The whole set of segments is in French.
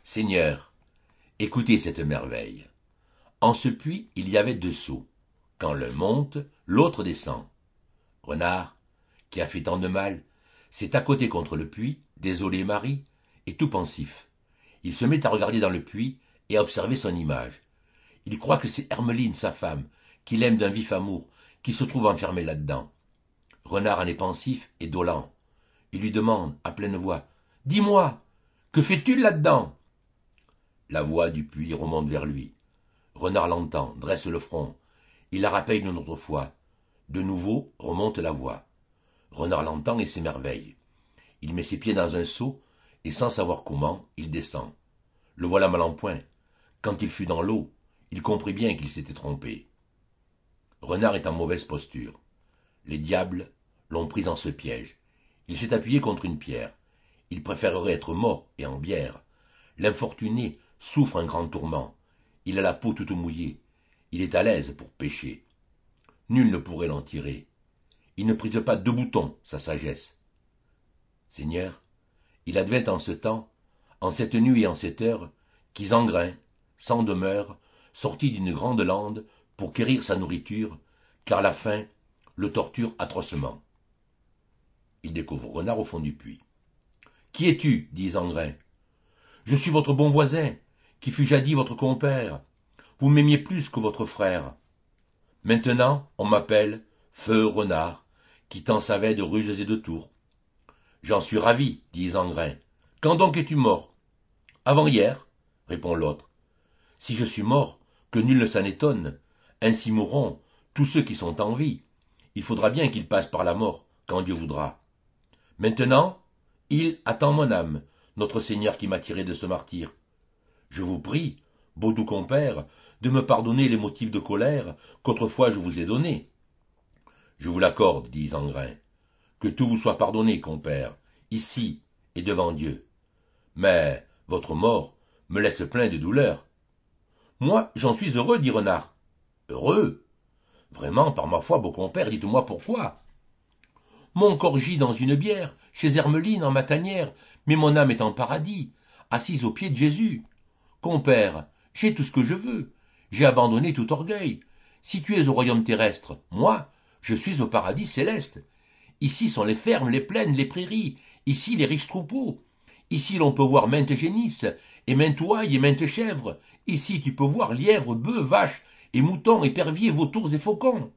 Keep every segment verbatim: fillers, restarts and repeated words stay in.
Seigneur, écoutez cette merveille. En ce puits, il y avait deux seaux. Quand l'un monte, l'autre descend. Renard, qui a fait tant de mal, s'est accoté contre le puits, désolé Marie, et tout pensif. Il se met à regarder dans le puits et à observer son image. Il croit que c'est Hermeline, sa femme, qu'il aime d'un vif amour, qui se trouve enfermée là-dedans. Renard en est pensif et dolent. Il lui demande, à pleine voix, « Dis-moi, que fais-tu là-dedans » La voix du puits remonte vers lui. Renard l'entend, dresse le front. Il la rappelle une autre fois. De nouveau remonte la voix. Renard l'entend et s'émerveille. Il met ses pieds dans un seau, et sans savoir comment, il descend. Le voilà mal en point. Quand il fut dans l'eau, il comprit bien qu'il s'était trompé. Renard est en mauvaise posture. Les diables l'ont pris en ce piège. Il s'est appuyé contre une pierre. Il préférerait être mort et en bière. L'infortuné souffre un grand tourment. Il a la peau toute mouillée. Il est à l'aise pour pécher. Nul ne pourrait l'en tirer. Il ne prise pas deux boutons, sa sagesse. Seigneur, il advint en ce temps, en cette nuit et en cette heure, qu'Isengrin, sans demeure, sortit d'une grande lande pour quérir sa nourriture, car la faim le torture atrocement. Il découvre Renard au fond du puits. « Qui es-tu » dit Isengrin. « Je suis votre bon voisin, qui fut jadis votre compère. Vous m'aimiez plus que votre frère. Maintenant, on m'appelle Feu Renard, qui tant savait de ruses et de tours. J'en suis ravi, dit Isengrin. Quand donc es-tu mort? Avant-hier, répond l'autre. Si je suis mort, que nul ne s'en étonne, ainsi mourront tous ceux qui sont en vie. Il faudra bien qu'ils passent par la mort, quand Dieu voudra. Maintenant, il attend mon âme, notre Seigneur qui m'a tiré de ce martyre. Je vous prie, beau doux compère, de me pardonner les motifs de colère qu'autrefois je vous ai donnés. Je vous l'accorde, dit Isengrin, que tout vous soit pardonné, compère, ici et devant Dieu. Mais votre mort me laisse plein de douleur. Moi, j'en suis heureux, dit Renard. Heureux? Vraiment, par ma foi, beau compère, dites-moi pourquoi. Mon corps gît dans une bière, chez Hermeline, en ma tanière, mais mon âme est en paradis, assise aux pieds de Jésus. Compère, j'ai tout ce que je veux, j'ai abandonné tout orgueil. Si tu es au royaume terrestre, moi, je suis au paradis céleste. Ici sont les fermes, les plaines, les prairies, ici les riches troupeaux. Ici l'on peut voir maintes génisses, et maintes ouailles et maintes chèvres. Ici tu peux voir lièvres, bœufs, vaches, et moutons, éperviers, vautours et faucons.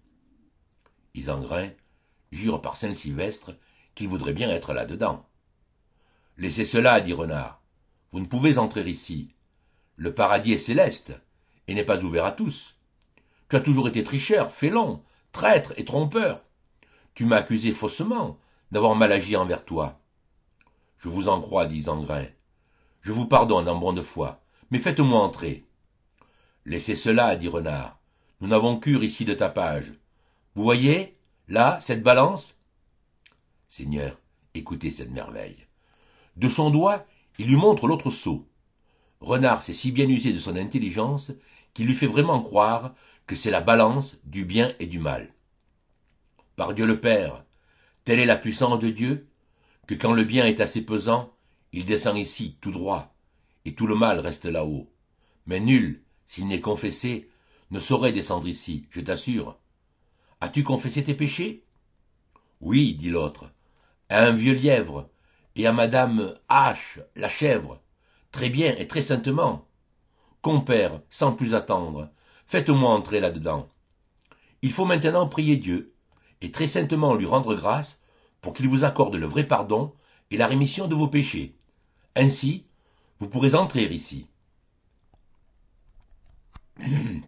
Isengrin jure par Saint-Sylvestre qu'il voudrait bien être là-dedans. Laissez cela, dit Renard. Vous ne pouvez entrer ici. Le paradis est céleste, et n'est pas ouvert à tous. Tu as toujours été tricheur, félon, traître et trompeur. Tu m'as accusé faussement d'avoir mal agi envers toi. Je vous en crois, dit Isengrin. Je vous pardonne en bonne foi, mais faites-moi entrer. Laissez cela, dit Renard. Nous n'avons cure ici de tapage. Vous voyez, là, cette balance? Seigneur, écoutez cette merveille. De son doigt, il lui montre l'autre seau. Renard s'est si bien usé de son intelligence qu'il lui fait vraiment croire que c'est la balance du bien et du mal. Par Dieu le Père, telle est la puissance de Dieu, que quand le bien est assez pesant, il descend ici tout droit, et tout le mal reste là-haut. Mais nul, s'il n'est confessé, ne saurait descendre ici, je t'assure. As-tu confessé tes péchés? Oui, dit l'autre, à un vieux lièvre, et à madame H, la chèvre, très bien et très saintement. Compère, sans plus attendre, faites-moi entrer là-dedans. Il faut maintenant prier Dieu, et très saintement lui rendre grâce, pour qu'il vous accorde le vrai pardon et la rémission de vos péchés. Ainsi, vous pourrez entrer ici.